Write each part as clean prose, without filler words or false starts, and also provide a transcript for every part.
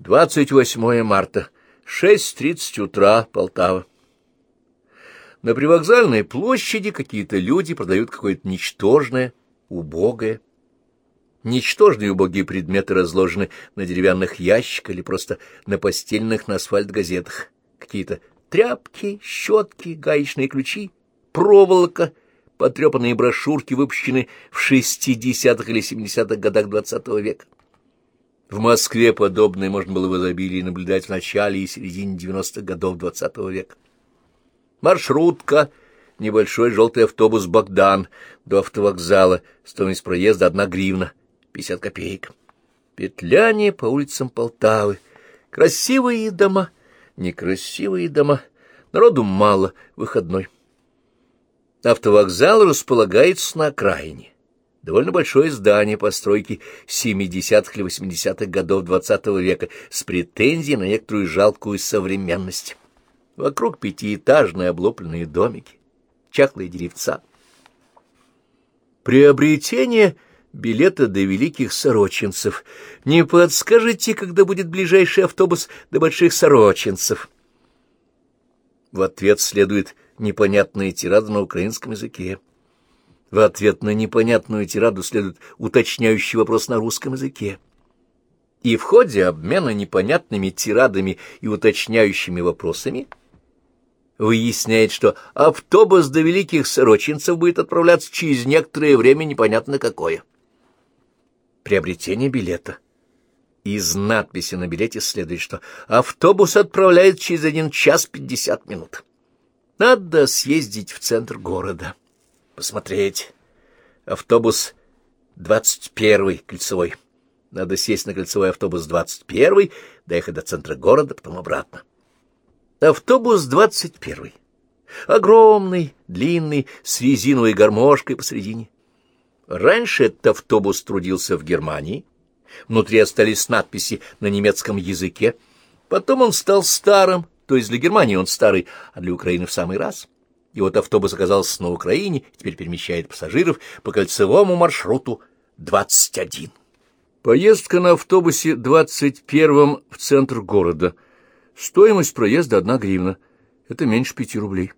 28 марта, 6:30 утра, Полтава. На привокзальной площади какие-то люди продают какое-то ничтожное, убогое. Ничтожные убогие предметы разложены на деревянных ящиках или просто на постельных на асфальт газетах. Какие-то тряпки, щетки, гаечные ключи, проволока, потрепанные брошюрки, выпущенные в 60-х или 70-х годах XX века. В Москве подобное можно было в изобилии наблюдать в начале и середине 90-х годов XX века. Маршрутка, небольшой желтый автобус «Богдан» до автовокзала, стоимость проезда 1 гривна, 50 копеек. Петляние по улицам Полтавы. Красивые дома, некрасивые дома, народу мало, выходной. Автовокзал располагается на окраине. Довольно большое здание постройки 70-х или 80-х годов XX века с претензией на некоторую жалкую современность. Вокруг пятиэтажные облупленные домики, чахлые деревца. Приобретение билета до Великих Сорочинцев. Не подскажете, когда будет ближайший автобус до Больших Сорочинцев? В ответ следует непонятная тирада на украинском языке. В ответ на непонятную тираду следует уточняющий вопрос на русском языке. И в ходе обмена непонятными тирадами и уточняющими вопросами выясняет, что автобус до Великих Сорочинцев будет отправляться через некоторое время непонятно какое. Приобретение билета. Из надписи на билете следует, что автобус отправляется через 1 час 50 минут. Надо съездить в центр города, посмотреть. Автобус 21-й кольцевой. Надо сесть на кольцевой автобус 21-й, доехать до центра города, потом обратно. Автобус 21-й. Огромный, длинный, с резиновой гармошкой посредине. Раньше этот автобус трудился в Германии. Внутри остались надписи на немецком языке. Потом он стал старым, то есть для Германии он старый, а для Украины в самый раз. И вот автобус оказался на Украине, теперь перемещает пассажиров по кольцевому маршруту 21. Поездка на автобусе 21-м в центр города. Стоимость проезда 1 гривна. Это меньше 5 рублей.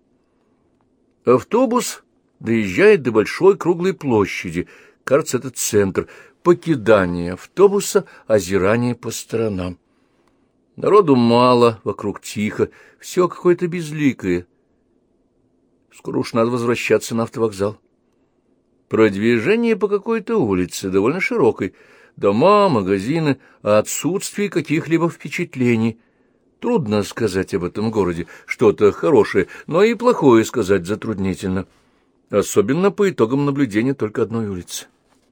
Автобус доезжает до большой круглой площади. Кажется, это центр. Покидание автобуса, озирание по сторонам. Народу мало, вокруг тихо, все какое-то безликое. Скоро уж надо возвращаться на автовокзал. Продвижение по какой-то улице, довольно широкой. Дома, магазины, а отсутствие каких-либо впечатлений. Трудно сказать об этом городе что-то хорошее, но и плохое сказать затруднительно. Особенно по итогам наблюдения только одной улицы.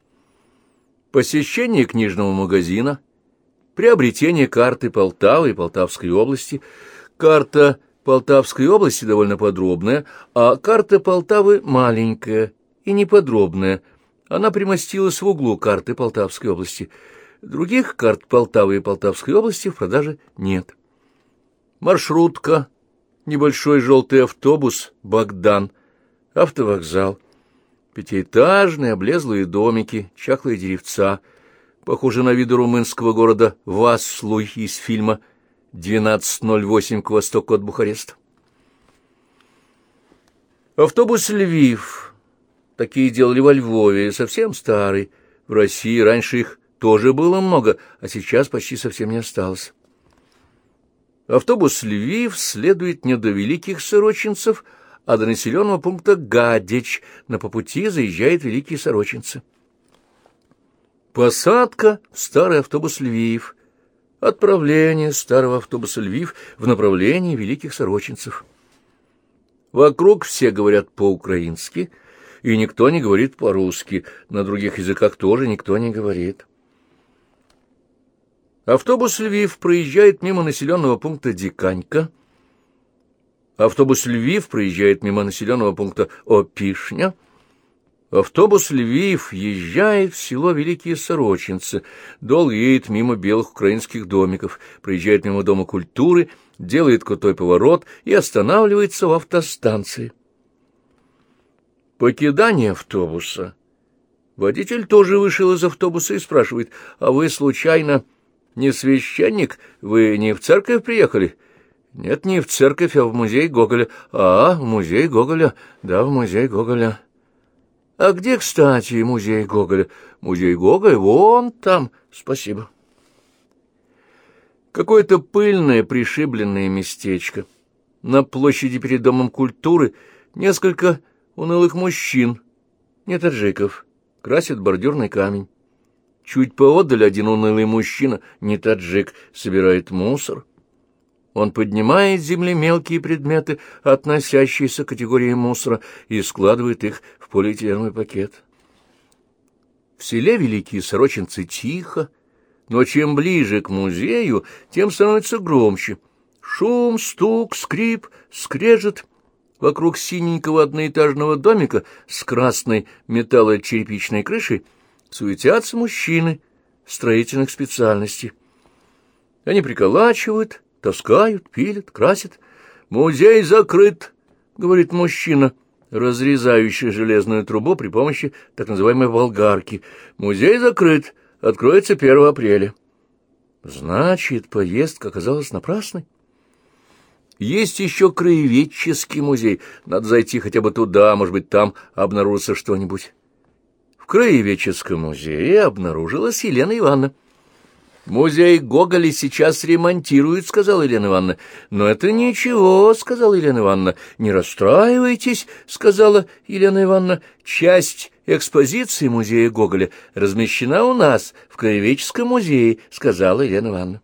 Посещение книжного магазина, приобретение карты Полтавы и Полтавской области. Карта Полтавской области довольно подробная, а карта Полтавы маленькая и неподробная. Она примостилась в углу карты Полтавской области. Других карт Полтавы и Полтавской области в продаже нет. Маршрутка, небольшой желтый автобус «Богдан», автовокзал, пятиэтажные облезлые домики, чахлые деревца, похожи на виды румынского города Васлуй из фильма 12:08 к востоку от Бухареста. Автобус «Львив». Такие делали во Львове, совсем старый. В России раньше их тоже было много, а сейчас почти совсем не осталось. Автобус «Львив» следует не до Великих Сорочинцев, а до населенного пункта Гадяч. по пути заезжает Великие Сорочинцы. Посадка в старый автобус «Львив». Отправление старого автобуса «Львив» в направлении Великих Сорочинцев. Вокруг все говорят по-украински, и никто не говорит по-русски. На других языках тоже никто не говорит. Автобус «Львив» проезжает мимо населенного пункта Диканька. Автобус «Львив» проезжает мимо населенного пункта Опишня. Автобус «Львив» езжает в село Великие Сорочинцы, долго едет мимо белых украинских домиков, проезжает мимо Дома культуры, делает крутой поворот и останавливается в автостанции. Покидание автобуса. Водитель тоже вышел из автобуса и спрашивает: «А вы, случайно, не священник? Вы не в церковь приехали? Нет, не в церковь, а в музей Гоголя. А, в музей Гоголя. Да, в музей Гоголя. А где, кстати, музей Гоголя? Музей Гоголя вон там. Спасибо. Какое-то пыльное, пришибленное местечко. На площади перед Домом культуры несколько унылых мужчин, не таджиков, красят бордюрный камень. Чуть поодаль один унылый мужчина, не таджик, собирает мусор. Он поднимает с земли мелкие предметы, относящиеся к категории мусора, и складывает их в полиэтиленовый пакет. В селе Великие Сорочинцы тихо, но чем ближе к музею, тем становится громче. Шум, стук, скрип, скрежет. Вокруг синенького одноэтажного домика с красной металлочерепичной крышей суетятся мужчины строительных специальностей. Они приколачивают, таскают, пилят, красят. «Музей закрыт», — говорит мужчина, разрезающий железную трубу при помощи так называемой болгарки. «Музей закрыт, откроется 1 апреля». Значит, поездка оказалась напрасной. Есть еще краеведческий музей. Надо зайти хотя бы туда, может быть, там обнаружится что-нибудь. В краеведческом музее обнаружилась Елена Ивановна. «Музей Гоголя сейчас ремонтируют», — сказала Елена Ивановна. «Но это ничего», — сказала Елена Ивановна. «Не расстраивайтесь», — сказала Елена Ивановна. «Часть экспозиции музея Гоголя размещена у нас в краеведческом музее», — сказала Елена Ивановна.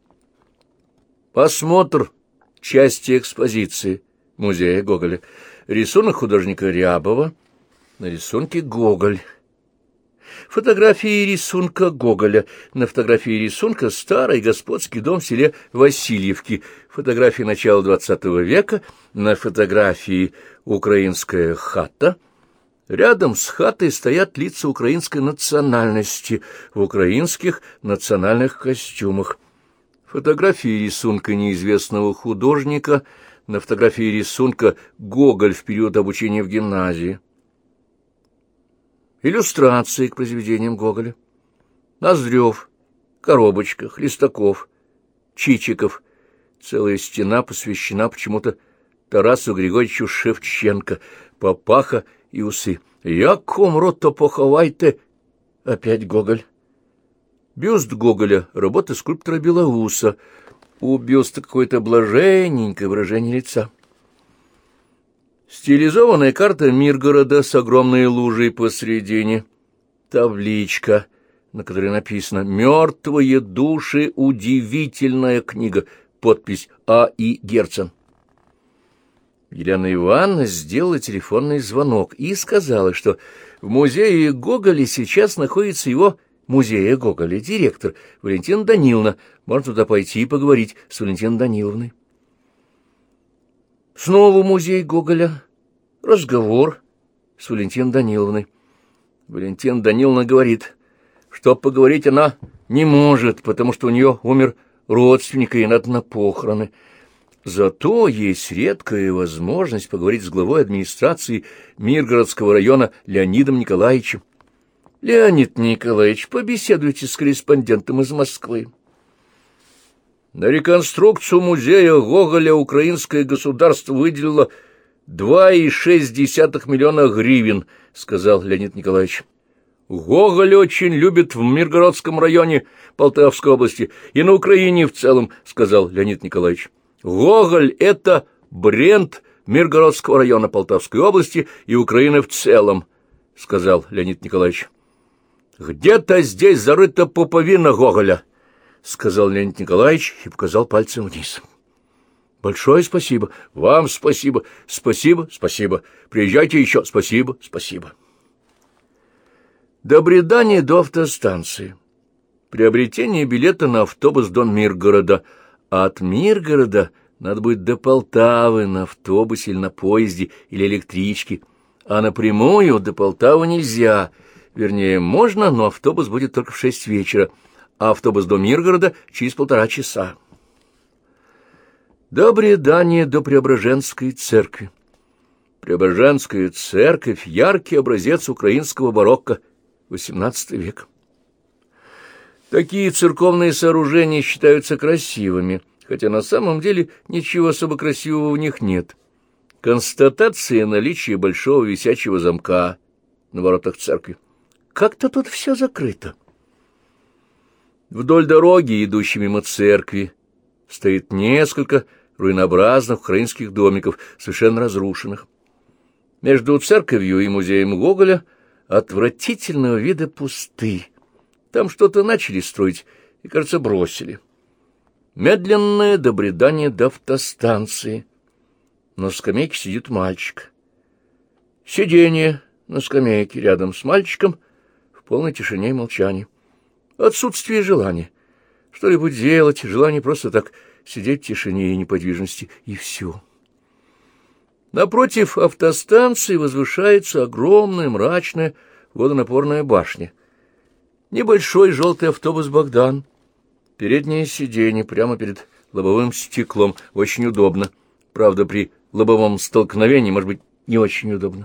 Осмотр части экспозиции музея Гоголя. Рисунок художника Рябова. На рисунке Гоголь. Фотографии рисунка Гоголя. На фотографии рисунка старый господский дом в селе Васильевки. Фотографии начала XX века. На фотографии украинская хата. Рядом с хатой стоят лица украинской национальности в украинских национальных костюмах. Фотографии рисунка неизвестного художника. На фотографии рисунка Гоголь в период обучения в гимназии. Иллюстрации к произведениям Гоголя. Ноздрев, Коробочка, Хлестаков, Чичиков. Целая стена посвящена почему-то Тарасу Григорьевичу Шевченко. Папаха и усы. «Як умру, то поховайте». Опять Гоголь. Бюст Гоголя, работа скульптора Белоуса. У бюста какое-то блаженненькое выражение лица. Стилизованная карта Миргорода с огромной лужей посредине. Табличка, на которой написано «Мертвые души. Удивительная книга». Подпись А.И. Герцен. Елена Ивановна сделала телефонный звонок и сказала, что в музее Гоголя сейчас находится его музея Гоголя директор Валентина Даниловна. Можно туда пойти и поговорить с Валентиной Даниловной. Снова музей Гоголя. Разговор с Валентиной Даниловной. Валентина Даниловна говорит, что поговорить она не может, потому что у нее умер родственник, и надо на похороны. Зато есть редкая возможность поговорить с главой администрации Миргородского района Леонидом Николаевичем. Леонид Николаевич, побеседуйте с корреспондентом из Москвы. На реконструкцию музея Гоголя украинское государство выделило 2,6 миллиона гривен, сказал Леонид Николаевич. Гоголь очень любит в Миргородском районе Полтавской области и на Украине в целом, сказал Леонид Николаевич. Гоголь — это бренд Миргородского района Полтавской области и Украины в целом, сказал Леонид Николаевич. Где-то здесь зарыта пуповина Гоголя, сказал Леонид Николаевич и показал пальцем вниз. Большое спасибо. Вам спасибо. Спасибо, спасибо. Приезжайте еще. Спасибо, спасибо. До бредания до автостанции. Приобретение билета на автобус до Миргорода. А от Миргорода надо будет до Полтавы на автобусе или на поезде или электричке. А напрямую до Полтавы нельзя. Вернее, можно, но автобус будет только в 6 вечера. А автобус до Миргорода через 1,5 часа. До бредания до Преображенской церкви. Преображенская церковь — яркий образец украинского барокко, XVIII век. Такие церковные сооружения считаются красивыми, хотя на самом деле ничего особо красивого в них нет. Констатация наличия большого висячего замка на воротах церкви. Как-то тут все закрыто. Вдоль дороги, идущей мимо церкви, стоит несколько руинообразных украинских домиков, совершенно разрушенных. Между церковью и музеем Гоголя отвратительного вида пустырь. Там что-то начали строить и, кажется, бросили. Медленное добредание до автостанции. На скамейке сидит мальчик. Сиденье на скамейке рядом с мальчиком в полной тишине и молчании. Отсутствие желания. Что-либо делать, желание просто так сидеть в тишине и неподвижности, и все. Напротив автостанции возвышается огромная мрачная водонапорная башня. Небольшой желтый автобус «Богдан». Переднее сиденье прямо перед лобовым стеклом. Очень удобно. Правда, при лобовом столкновении, может быть, не очень удобно.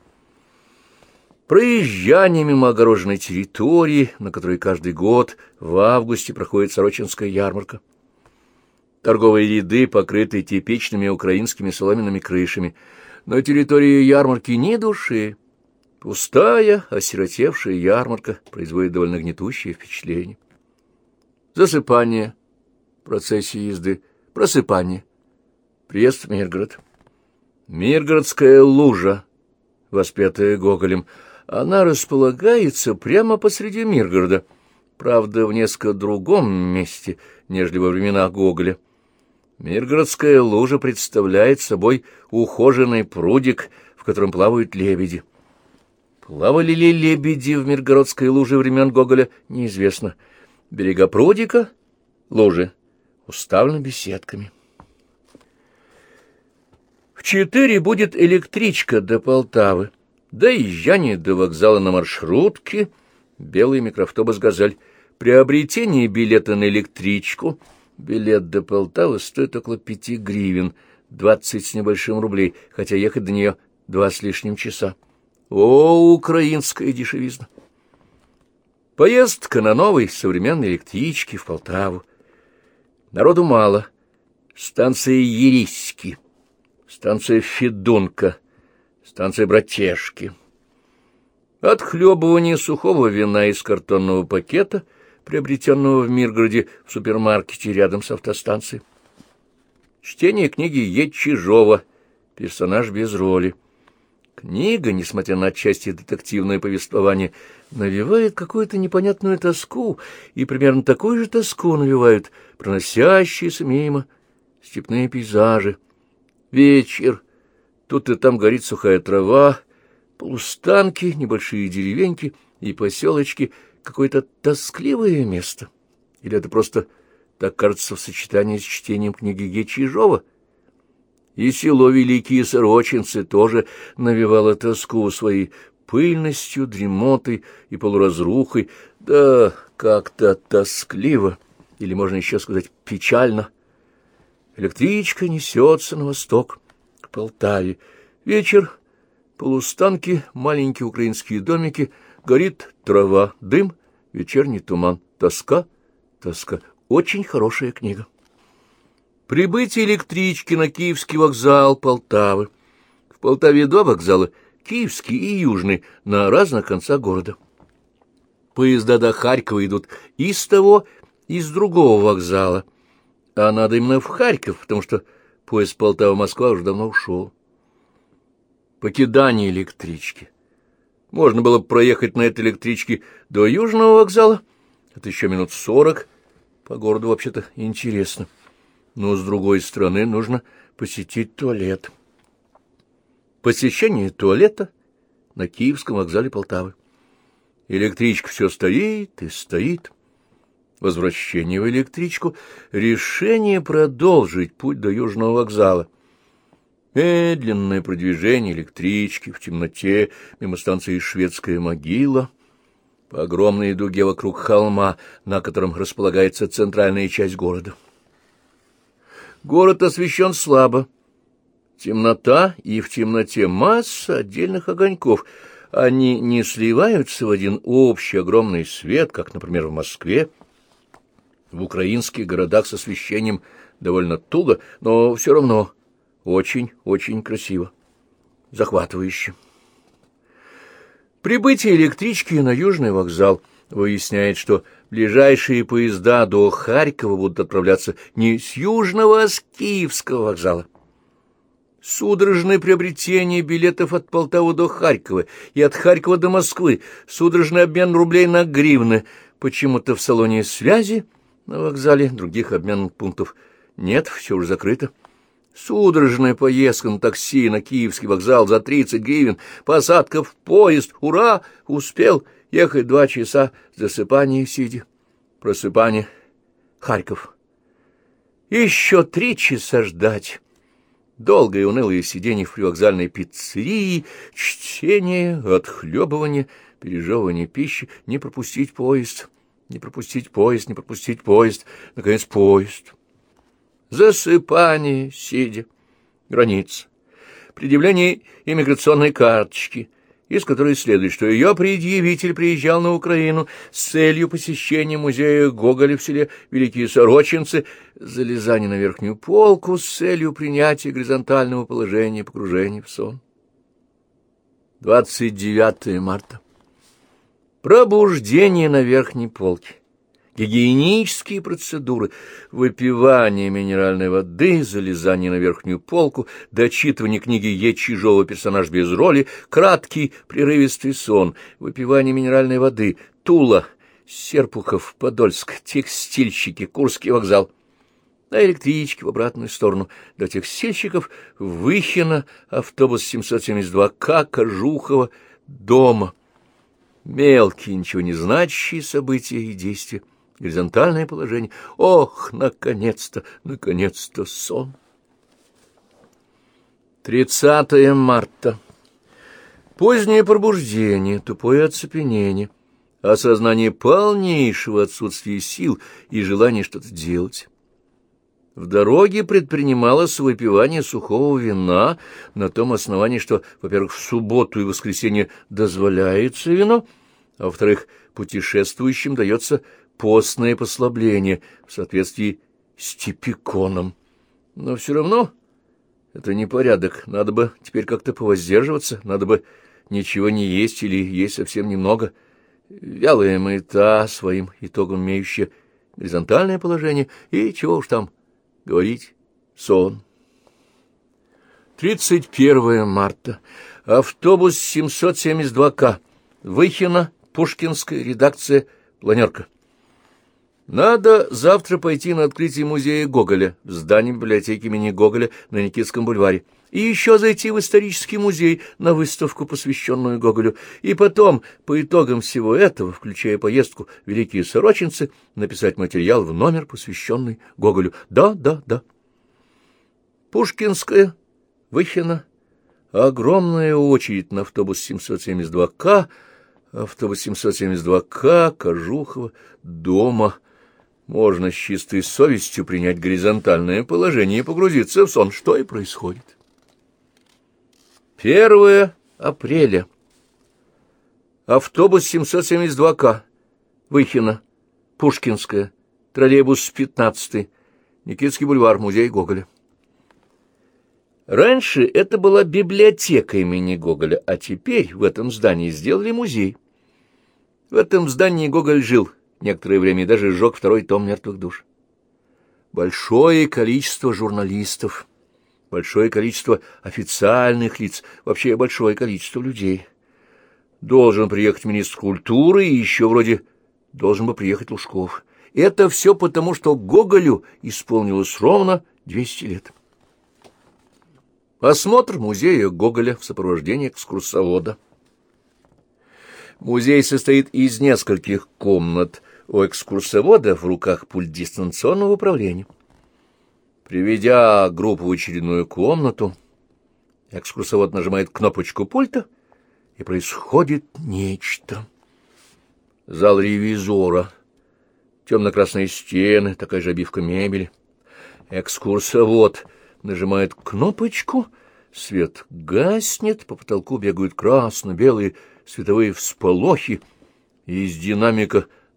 Проезжание мимо огороженной территории, на которой каждый год в августе проходит Сорочинская ярмарка. Торговые ряды покрыты типичными украинскими соломенными крышами. На территории ярмарки ни души. Пустая, осиротевшая ярмарка производит довольно гнетущее впечатление. Засыпание, процессия езды, просыпание. Приезд в Миргород. Миргородская лужа, воспетая Гоголем, она располагается прямо посреди Миргорода, правда, в несколько другом месте, нежели во времена Гоголя. Миргородская лужа представляет собой ухоженный прудик, в котором плавают лебеди. Плавали ли лебеди в Миргородской луже времен Гоголя, неизвестно. Берега прудика, лужи, уставлены беседками. В 4 будет электричка до Полтавы. Доезжание до вокзала на маршрутке, белый микроавтобус «Газель». Приобретение билета на электричку. Билет до Полтавы стоит около 5 гривен, 20 с небольшим рублей, хотя ехать до нее 2 с лишним часа. О, украинская дешевизна! Поездка на новой современной электричке в Полтаву. Народу мало. Станция Ериськи, станция Федунка, станция Братешки. Отхлебывание сухого вина из картонного пакета, приобретенного в Миргороде в супермаркете рядом с автостанцией. Чтение книги Е. Чижова «Персонаж без роли». Книга, несмотря на отчасти детективное повествование, навевает какую-то непонятную тоску, и примерно такую же тоску навевают проносящиеся мимо степные пейзажи. Вечер. Тут и там горит сухая трава, полустанки, небольшие деревеньки и поселочки, какое-то тоскливое место. Или это просто так кажется в сочетании с чтением книги Г. Чижова? И село Великие Сорочинцы тоже навевало тоску своей пыльностью, дремотой и полуразрухой, да как-то тоскливо, или можно еще сказать печально. Электричка несется на восток, к Полтаве. Вечер, полустанки, маленькие украинские домики, горит трава, дым, вечерний туман, тоска, тоска. Очень хорошая книга. Прибытие электрички на Киевский вокзал Полтавы. В Полтаве 2 вокзала, Киевский и Южный, на разных концах города. Поезда до Харькова идут и с того, и с другого вокзала. А надо именно в Харьков, потому что поезд Полтава-Москва уже давно ушел. Покидание электрички. Можно было бы проехать на этой электричке до Южного вокзала. Это еще минут 40. По городу вообще-то интересно. Но, с другой стороны, нужно посетить туалет. Посещение туалета на Киевском вокзале Полтавы. Электричка все стоит и стоит. Возвращение в электричку. Решение продолжить путь до Южного вокзала. Медленное продвижение электрички в темноте мимо станции Шведская могила. По огромной дуге вокруг холма, на котором располагается центральная часть города. Город освещен слабо. Темнота, и в темноте масса отдельных огоньков. Они не сливаются в один общий огромный свет, как, например, в Москве В украинских городах с освещением довольно туго, но все равно очень-очень красиво, захватывающе. Прибытие электрички на Южный вокзал выясняет, что ближайшие поезда до Харькова будут отправляться не с Южного, а с Киевского вокзала. Судорожное приобретение билетов от Полтавы до Харькова и от Харькова до Москвы, судорожный обмен рублей на гривны. Почему-то в салоне связи на вокзале других обменных пунктов нет, все уже закрыто. Судорожная поездка на такси на Киевский вокзал за 30 гривен, посадка в поезд, ура, успел ехать 2 часа, засыпание сидя, просыпание, Харьков. Еще 3 часа ждать. Долгое и унылое сидение в привокзальной пиццерии, чтение, отхлебывание, пережевывание пищи, не пропустить поезд, не пропустить поезд, не пропустить поезд, наконец поезд. Засыпание, сидя, граница, предъявление иммиграционной карточки, из которой следует, что ее предъявитель приезжал на Украину с целью посещения музея Гоголя в селе Великие Сорочинцы, залезание на верхнюю полку с целью принятия горизонтального положения погружения в сон. 29 марта. Пробуждение на верхней полке. Гигиенические процедуры, выпивание минеральной воды, залезание на верхнюю полку, дочитывание книги Е. Чижова «Персонаж без роли», краткий прерывистый сон, выпивание минеральной воды, Тула, Серпухов, Подольск, текстильщики, Курский вокзал. На электричке в обратную сторону до текстильщиков, Выхино, автобус 772К, Кожухова, дома. Мелкие, ничего не значащие события и действия. Горизонтальное положение. Ох, наконец-то, наконец-то сон. 30 марта. Позднее пробуждение, тупое оцепенение, осознание полнейшего отсутствия сил и желания что-то делать. В дороге предпринималось выпивание сухого вина на том основании, что, во-первых, в субботу и воскресенье дозволяется вино, а во-вторых, путешествующим дается постное послабление в соответствии с типиконом. Но все равно это не порядок. Надо бы теперь как-то повоздерживаться, надо бы ничего не есть или есть совсем немного. Вялая мыта своим итогом имеющая горизонтальное положение, и чего уж там говорить, сон. 31 марта. Автобус 772К. Выхино, Пушкинская, редакция, планерка. Надо завтра пойти на открытие музея Гоголя в здании библиотеки имени Гоголя на Никитском бульваре. И еще зайти в исторический музей на выставку, посвященную Гоголю. И потом, по итогам всего этого, включая поездку в Великие Сорочинцы, написать материал в номер, посвященный Гоголю. Да. Пушкинская, Выхино. Огромная очередь на автобус 772К, Кожухова, дома. Можно с чистой совестью принять горизонтальное положение и погрузиться в сон, что и происходит. 1 апреля. Автобус 772К. Выхино, Пушкинская, троллейбус 15, Никитский бульвар, музей Гоголя. Раньше это была библиотека имени Гоголя, а теперь в этом здании сделали музей. В этом здании Гоголь жил некоторое время и даже сжег 2-й том «Мертвых душ». Большое количество журналистов, большое количество официальных лиц, вообще большое количество людей. Должен приехать министр культуры, и еще вроде должен бы приехать Лужков. Это все потому, что Гоголю исполнилось ровно 200 лет. Осмотр музея Гоголя в сопровождении экскурсовода. Музей состоит из нескольких комнат. У экскурсовода в руках пульт дистанционного управления. Приведя группу в очередную комнату, экскурсовод нажимает кнопочку пульта, и происходит нечто. Зал ревизора, темно-красные стены, такая же обивка мебели. Экскурсовод нажимает кнопочку, свет гаснет, по потолку бегают красно-белые световые всполохи, и из динамика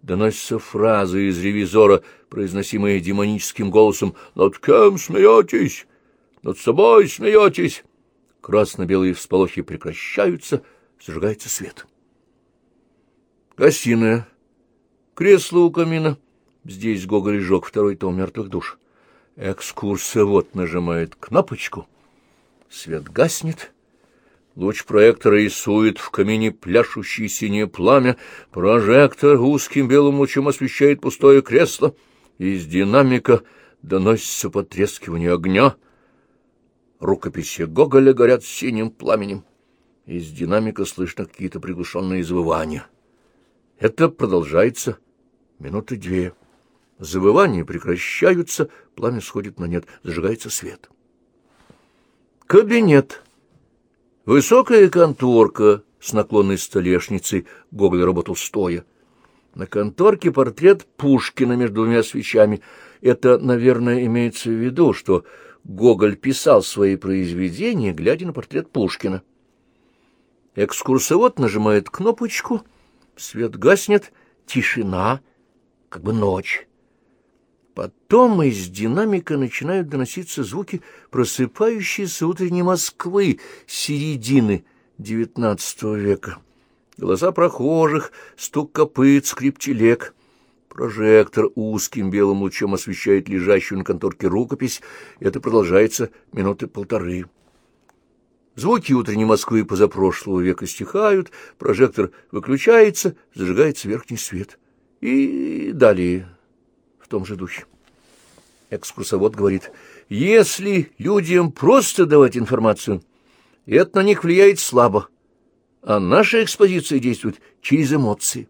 доносятся фразы из «Ревизора», произносимые демоническим голосом: «Над кем смеетесь? Над собой смеетесь?» Красно-белые всполохи прекращаются, зажигается свет. Гостиная. Кресло у камина. Здесь Гоголь сжег второй том «Мертвых душ». Экскурсовод нажимает кнопочку. Свет гаснет. Луч проектора рисует в камине пляшущее синее пламя. Прожектор узким белым лучом освещает пустое кресло. Из динамика доносится потрескивание огня. Рукописи Гоголя горят синим пламенем. Из динамика слышно какие-то приглушенные завывания. Это продолжается минуты 2. Завывания прекращаются, пламя сходит на нет, зажигается свет. Кабинет. Высокая конторка с наклонной столешницей. Гоголь работал стоя. На конторке портрет Пушкина между двумя свечами. Это, наверное, имеется в виду, что Гоголь писал свои произведения, глядя на портрет Пушкина. Экскурсовод нажимает кнопочку, свет гаснет, тишина, как бы ночь. Потом из динамика начинают доноситься звуки просыпающейся утренней Москвы середины XIX века. Голоса прохожих, стук копыт, скрип телег. Прожектор узким белым лучом освещает лежащую на конторке рукопись. Это продолжается минуты 1,5. Звуки утренней Москвы позапрошлого века стихают, прожектор выключается, зажигается верхний свет. И далее в том же духе. Экскурсовод говорит: если людям просто давать информацию, это на них влияет слабо, а наша экспозиция действует через эмоции.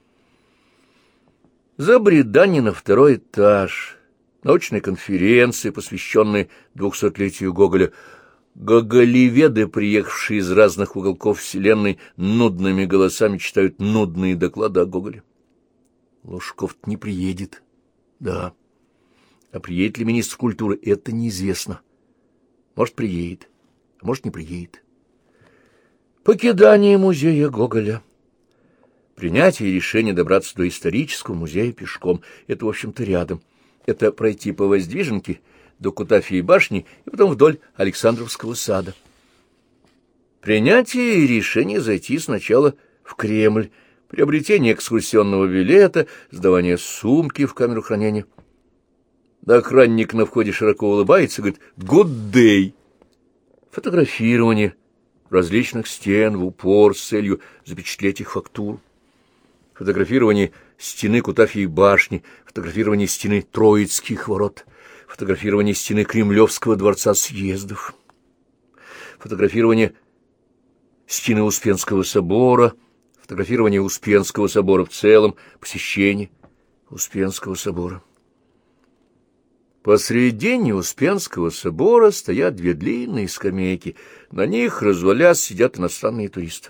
Забредание на 2-й этаж, научная конференция, посвященная 200-летию Гоголя. Гоголеведы, приехавшие из разных уголков вселенной, нудными голосами читают нудные доклады о Гоголе. Лужков-то не приедет. Да. А приедет ли министр культуры, это неизвестно. Может, приедет, а может, не приедет. Покидание музея Гоголя. Принятие решения добраться до исторического музея пешком — это, в общем-то, рядом. Это пройти по Воздвиженке до Кутафьей башни и потом вдоль Александровского сада. Принятие решения зайти сначала в Кремль, приобретение экскурсионного билета, сдавание сумки в камеру хранения. Охранник на входе широко улыбается и говорит: «Good day!» Фотографирование различных стен в упор с целью запечатлеть их фактуру. Фотографирование стены Кутафьей башни, фотографирование стены Троицких ворот, фотографирование стены Кремлевского дворца съездов, фотографирование стены Успенского собора, фотографирование Успенского собора в целом, посещение Успенского собора. Посредине Успенского собора стоят 2 длинные скамейки, на них, развалясь, сидят иностранные туристы.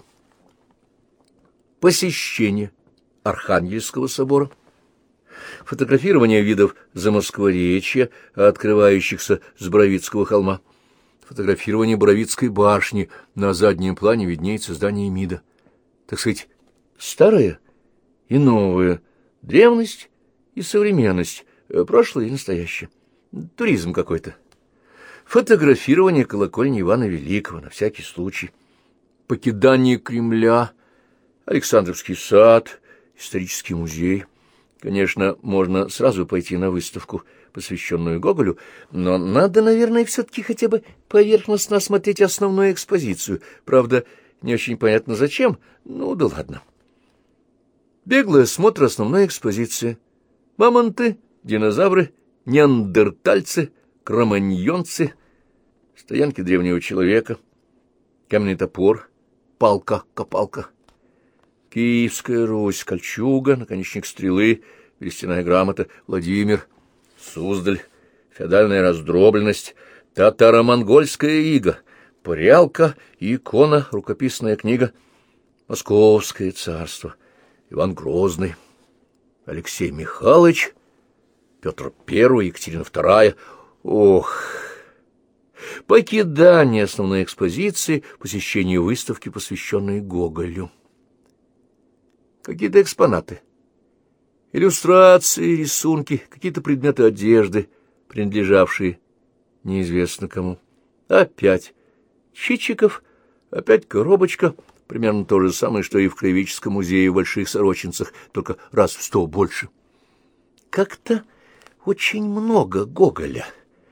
Посещение Архангельского собора, фотографирование видов Замоскворечья, открывающихся с Боровицкого холма, фотографирование Боровицкой башни, на заднем плане виднеется здание МИДа. Так сказать, старое и новое, древность и современность, прошлое и настоящее. Туризм какой-то. Фотографирование колокольни Ивана Великого, на всякий случай. Покидание Кремля, Александровский сад, исторический музей. Конечно, можно сразу пойти на выставку, посвященную Гоголю, но надо, наверное, все-таки хотя бы поверхностно осмотреть основную экспозицию. Правда, не очень понятно зачем, ну да ладно. Беглый осмотр основной экспозиции. Мамонты, динозавры, неандертальцы, кроманьонцы, стоянки древнего человека, каменный топор, палка-копалка, Киевская Русь, кольчуга, наконечник стрелы, берестяная грамота, Владимир, Суздаль, феодальная раздробленность, татаро-монгольская ига, прялка, икона, рукописная книга, Московское царство, Иван Грозный, Алексей Михайлович, Петр I, Екатерина II. Ох! Покидание основной экспозиции, посещение выставки, посвященной Гоголю. Какие-то экспонаты. иллюстрации, рисунки, какие-то предметы одежды, принадлежавшие неизвестно кому. Опять Чичиков, опять коробочка, примерно то же самое, что и в Краеведческом музее в Больших Сорочинцах, только раз в 100 больше. Как-то очень много Гоголя.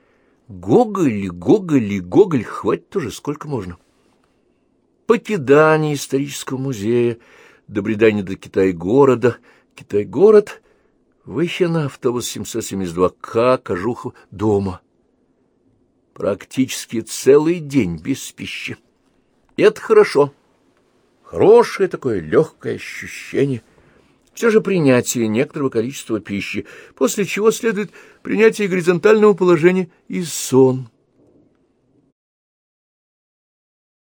Гоголь, хватит уже, сколько можно. Покидание исторического музея, добредание до Китай-города, Китай-город, Выхино, автобус 772К, Кожухов, дома. Практически целый день без пищи. И это хорошо. Хорошее такое легкое ощущение. Все же принятие некоторого количества пищи, после чего следует принятие горизонтального положения и сон.